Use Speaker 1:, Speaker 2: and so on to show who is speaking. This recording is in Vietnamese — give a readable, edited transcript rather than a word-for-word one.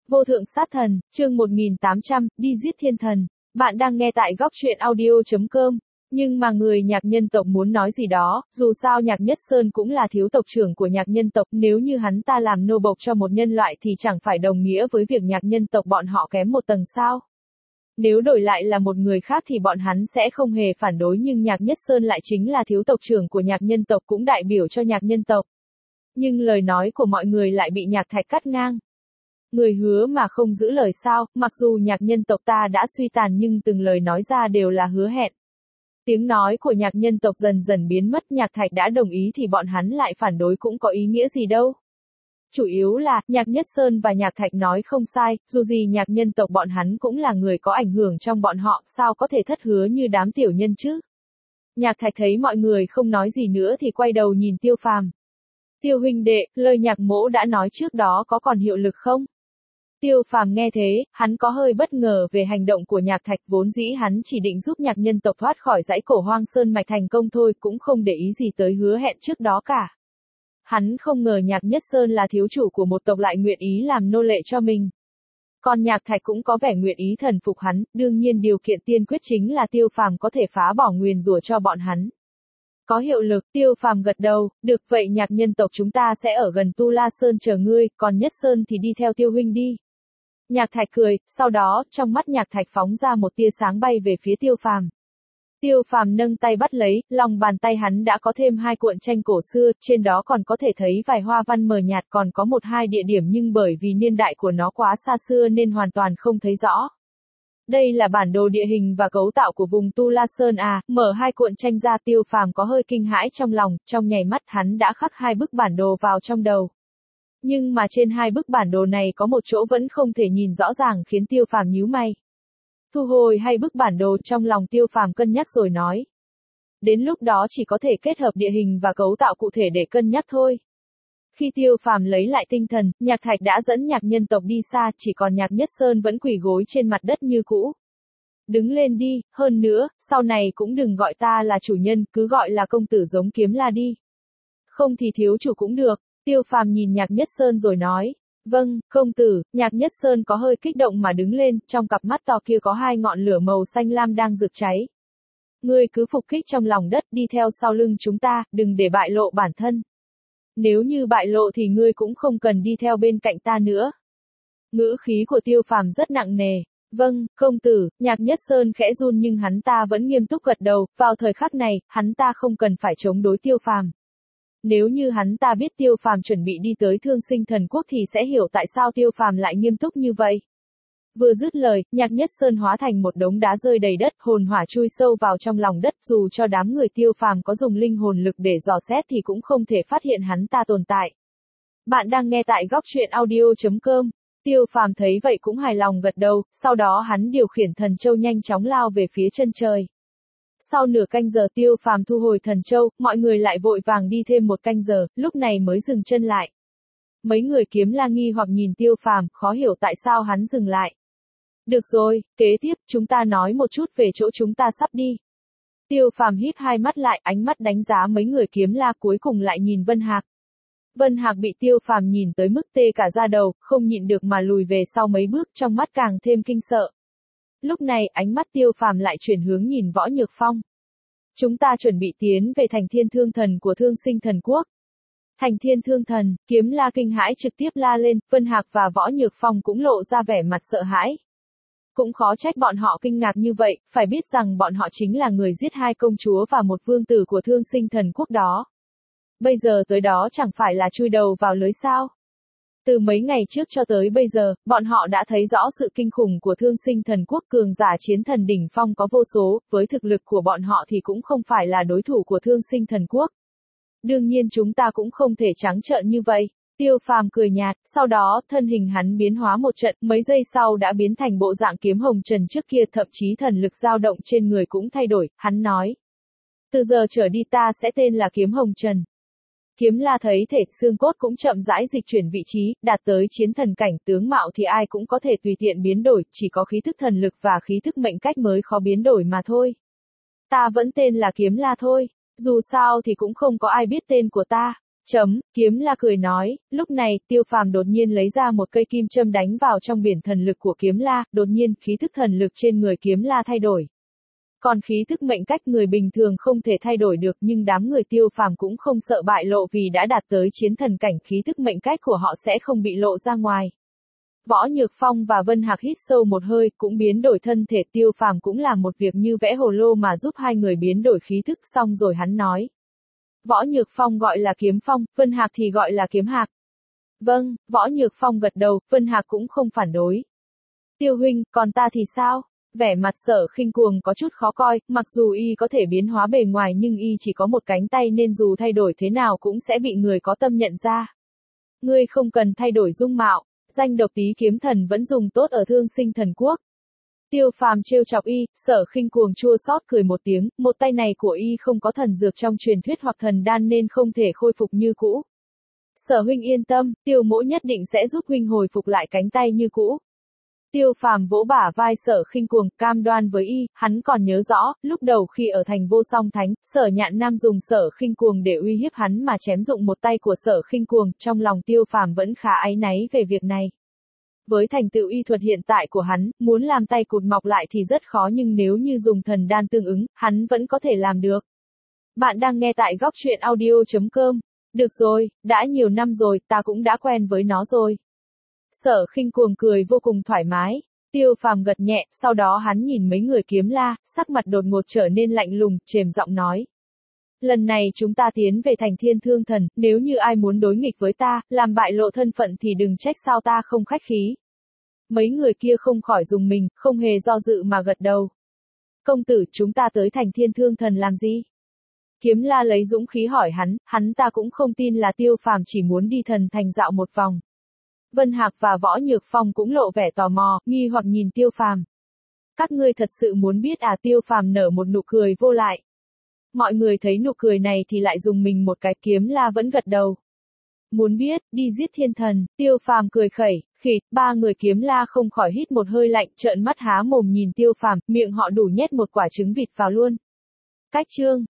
Speaker 1: Vô thượng sát thần, chương 1800, đi giết thiên thần. Bạn đang nghe tại góc truyện audio.com. Nhưng mà người Nhạc nhân tộc muốn nói gì đó, dù sao Nhạc Nhất Sơn cũng là thiếu tộc trưởng của Nhạc nhân tộc, nếu như hắn ta làm nô bộc cho một nhân loại thì chẳng phải đồng nghĩa với việc Nhạc nhân tộc bọn họ kém một tầng sao. Nếu đổi lại là một người khác thì bọn hắn sẽ không hề phản đối, nhưng Nhạc Nhất Sơn lại chính là thiếu tộc trưởng của Nhạc nhân tộc, cũng đại biểu cho Nhạc nhân tộc. Nhưng lời nói của mọi người lại bị Nhạc Thạch cắt ngang. Người hứa mà không giữ lời sao, mặc dù Nhạc nhân tộc ta đã suy tàn nhưng từng lời nói ra đều là hứa hẹn. Tiếng nói của Nhạc nhân tộc dần dần biến mất, Nhạc Thạch đã đồng ý thì bọn hắn lại phản đối cũng có ý nghĩa gì đâu. Chủ yếu là, Nhạc Nhất Sơn và Nhạc Thạch nói không sai, dù gì Nhạc nhân tộc bọn hắn cũng là người có ảnh hưởng trong bọn họ, sao có thể thất hứa như đám tiểu nhân chứ. Nhạc Thạch thấy mọi người không nói gì nữa thì quay đầu nhìn Tiêu Phàm. Tiêu huynh đệ, lời Nhạc mỗ đã nói trước đó có còn hiệu lực không? Tiêu Phàm nghe thế, hắn có hơi bất ngờ về hành động của Nhạc Thạch, vốn dĩ hắn chỉ định giúp Nhạc nhân tộc thoát khỏi dãy Cổ Hoang Sơn mạch thành công thôi, cũng không để ý gì tới hứa hẹn trước đó cả. Hắn không ngờ Nhạc Nhất Sơn là thiếu chủ của một tộc lại nguyện ý làm nô lệ cho mình. Còn Nhạc Thạch cũng có vẻ nguyện ý thần phục hắn, đương nhiên điều kiện tiên quyết chính là Tiêu Phàm có thể phá bỏ nguyền rủa cho bọn hắn. Có hiệu lực, Tiêu Phàm gật đầu, được vậy Nhạc nhân tộc chúng ta sẽ ở gần Tu La Sơn chờ ngươi, còn Nhất Sơn thì đi theo Tiêu huynh đi. Nhạc Thạch cười, sau đó, trong mắt Nhạc Thạch phóng ra một tia sáng bay về phía Tiêu Phàm. Tiêu Phàm nâng tay bắt lấy, lòng bàn tay hắn đã có thêm 2 cuộn tranh cổ xưa, trên đó còn có thể thấy vài hoa văn mờ nhạt, còn có 1-2 địa điểm nhưng bởi vì niên đại của nó quá xa xưa nên hoàn toàn không thấy rõ. Đây là bản đồ địa hình và cấu tạo của vùng Tu La Sơn à, mở 2 cuộn tranh ra, Tiêu Phàm có hơi kinh hãi trong lòng, trong nháy mắt hắn đã khắc 2 bức bản đồ vào trong đầu. Nhưng mà trên 2 bức bản đồ này có một chỗ vẫn không thể nhìn rõ ràng khiến Tiêu Phàm nhíu mày. Thu hồi 2 bức bản đồ, trong lòng Tiêu Phàm cân nhắc rồi nói. Đến lúc đó chỉ có thể kết hợp địa hình và cấu tạo cụ thể để cân nhắc thôi. Khi Tiêu Phàm lấy lại tinh thần, Nhạc Thạch đã dẫn Nhạc nhân tộc đi xa, chỉ còn Nhạc Nhất Sơn vẫn quỳ gối trên mặt đất như cũ. Đứng lên đi, hơn nữa, sau này cũng đừng gọi ta là chủ nhân, cứ gọi là công tử giống Kiếm La đi. Không thì thiếu chủ cũng được. Tiêu Phàm nhìn Nhạc Nhất Sơn rồi nói. Vâng, công tử. Nhạc Nhất Sơn có hơi kích động mà đứng lên, trong cặp mắt to kia có 2 ngọn lửa màu xanh lam đang rực cháy. Ngươi cứ phục kích trong lòng đất, đi theo sau lưng chúng ta, đừng để bại lộ bản thân. Nếu như bại lộ thì ngươi cũng không cần đi theo bên cạnh ta nữa. Ngữ khí của Tiêu Phàm rất nặng nề. Vâng, công tử. Nhạc Nhất Sơn khẽ run nhưng hắn ta vẫn nghiêm túc gật đầu, vào thời khắc này, hắn ta không cần phải chống đối Tiêu Phàm. Nếu như hắn ta biết Tiêu Phàm chuẩn bị đi tới Thương Sinh Thần Quốc thì sẽ hiểu tại sao Tiêu Phàm lại nghiêm túc như vậy. Vừa dứt lời, Nhạc Nhất Sơn hóa thành một đống đá rơi đầy đất, hồn hỏa chui sâu vào trong lòng đất, dù cho đám người Tiêu Phàm có dùng linh hồn lực để dò xét thì cũng không thể phát hiện hắn ta tồn tại. Bạn đang nghe tại góc truyện audio.com. Tiêu Phàm thấy vậy cũng hài lòng gật đầu, sau đó hắn điều khiển thần châu nhanh chóng lao về phía chân trời. Sau nửa canh giờ Tiêu Phàm thu hồi thần châu, mọi người lại vội vàng đi thêm 1 canh giờ, lúc này mới dừng chân lại. Mấy người Kiếm La nghi hoặc nhìn Tiêu Phàm, khó hiểu tại sao hắn dừng lại. Được rồi, kế tiếp, chúng ta nói một chút về chỗ chúng ta sắp đi. Tiêu Phàm híp 2 mắt lại, ánh mắt đánh giá mấy người Kiếm La, cuối cùng lại nhìn Vân Hạc. Vân Hạc bị Tiêu Phàm nhìn tới mức tê cả da đầu, không nhịn được mà lùi về sau mấy bước, trong mắt càng thêm kinh sợ. Lúc này, ánh mắt Tiêu Phàm lại chuyển hướng nhìn Võ Nhược Phong. Chúng ta chuẩn bị tiến về thành Thiên Thương Thần của Thương Sinh Thần Quốc. Thành Thiên Thương Thần, Kiếm La kinh hãi trực tiếp la lên, Vân Hạc và Võ Nhược Phong cũng lộ ra vẻ mặt sợ hãi. Cũng khó trách bọn họ kinh ngạc như vậy, phải biết rằng bọn họ chính là người giết 2 công chúa và 1 vương tử của Thương Sinh Thần Quốc đó. Bây giờ tới đó chẳng phải là chui đầu vào lưới sao? Từ mấy ngày trước cho tới bây giờ, bọn họ đã thấy rõ sự kinh khủng của Thương Sinh Thần Quốc, cường giả chiến thần đỉnh phong có vô số, với thực lực của bọn họ thì cũng không phải là đối thủ của Thương Sinh Thần Quốc. Đương nhiên chúng ta cũng không thể trắng trợn như vậy. Tiêu Phàm cười nhạt, sau đó, thân hình hắn biến hóa một trận, mấy giây sau đã biến thành bộ dạng Kiếm Hồng Trần trước kia, thậm chí thần lực dao động trên người cũng thay đổi, hắn nói. Từ giờ trở đi ta sẽ tên là Kiếm Hồng Trần. Kiếm La thấy thể xương cốt cũng chậm rãi dịch chuyển vị trí, đạt tới chiến thần cảnh, tướng mạo thì ai cũng có thể tùy tiện biến đổi, chỉ có khí thức thần lực và khí thức mệnh cách mới khó biến đổi mà thôi. Ta vẫn tên là Kiếm La thôi, dù sao thì cũng không có ai biết tên của ta. Kiếm La cười nói, lúc này, Tiêu Phàm đột nhiên lấy ra một cây kim châm đánh vào trong biển thần lực của Kiếm La, đột nhiên, khí thức thần lực trên người Kiếm La thay đổi. Còn khí thức mệnh cách người bình thường không thể thay đổi được, nhưng đám người Tiêu Phàm cũng không sợ bại lộ vì đã đạt tới chiến thần cảnh, khí thức mệnh cách của họ sẽ không bị lộ ra ngoài. Võ Nhược Phong và Vân Hạc hít sâu một hơi, cũng biến đổi thân thể. Tiêu Phàm cũng làm một việc như vẽ hồ lô mà giúp hai người biến đổi khí thức, xong rồi hắn nói. Võ Nhược Phong gọi là Kiếm Phong, Vân Hạc thì gọi là Kiếm Hạc. Vâng, Võ Nhược Phong gật đầu, Vân Hạc cũng không phản đối. Tiêu huynh, còn ta thì sao? Vẻ mặt Sở Khinh Cuồng có chút khó coi, mặc dù y có thể biến hóa bề ngoài nhưng y chỉ có một cánh tay nên dù thay đổi thế nào cũng sẽ bị người có tâm nhận ra. Ngươi không cần thay đổi dung mạo, danh độc Tý Kiếm Thần vẫn dùng tốt ở Thương Sinh Thần Quốc. Tiêu Phàm trêu chọc y, Sở Khinh Cuồng chua xót cười một tiếng, một tay này của y không có thần dược trong truyền thuyết hoặc thần đan nên không thể khôi phục như cũ. Sở huynh yên tâm, Tiêu mỗ nhất định sẽ giúp huynh hồi phục lại cánh tay như cũ. Tiêu Phàm vỗ bả vai Sở Khinh Cuồng, cam đoan với y, hắn còn nhớ rõ, lúc đầu khi ở thành Vô Song Thánh, Sở Nhạn Nam dùng Sở Khinh Cuồng để uy hiếp hắn mà chém dụng một tay của Sở Khinh Cuồng, trong lòng Tiêu Phàm vẫn khá áy náy về việc này. Với thành tựu y thuật hiện tại của hắn, muốn làm tay cụt mọc lại thì rất khó, nhưng nếu như dùng thần đan tương ứng, hắn vẫn có thể làm được. Bạn đang nghe tại góc truyện audio.com. Được rồi, đã nhiều năm rồi, ta cũng đã quen với nó rồi. Sở Khinh Cuồng cười vô cùng thoải mái. Tiêu Phàm gật nhẹ, sau đó hắn nhìn mấy người Kiếm La, sắc mặt đột ngột trở nên lạnh lùng, trềm giọng nói. Lần này chúng ta tiến về thành Thiên Thương Thần, nếu như ai muốn đối nghịch với ta, làm bại lộ thân phận thì đừng trách sao ta không khách khí. Mấy người kia không khỏi dùng mình, không hề do dự mà gật đầu. Công tử, chúng ta tới thành Thiên Thương Thần làm gì? Kiếm La lấy dũng khí hỏi hắn ta cũng không tin là Tiêu Phàm chỉ muốn đi thần thành dạo một vòng. Vân Hạc và Võ Nhược Phong cũng lộ vẻ tò mò, nghi hoặc nhìn Tiêu Phàm. Các ngươi thật sự muốn biết à? Tiêu Phàm nở một nụ cười vô lại. Mọi người thấy nụ cười này thì lại dùng mình một cái. Kiếm La vẫn gật đầu. Muốn biết, đi giết thiên thần. Tiêu Phàm cười khẩy, khịt, ba người Kiếm La không khỏi hít một hơi lạnh, trợn mắt há mồm nhìn Tiêu Phàm, miệng họ đủ nhét một quả trứng vịt vào luôn. Cách chương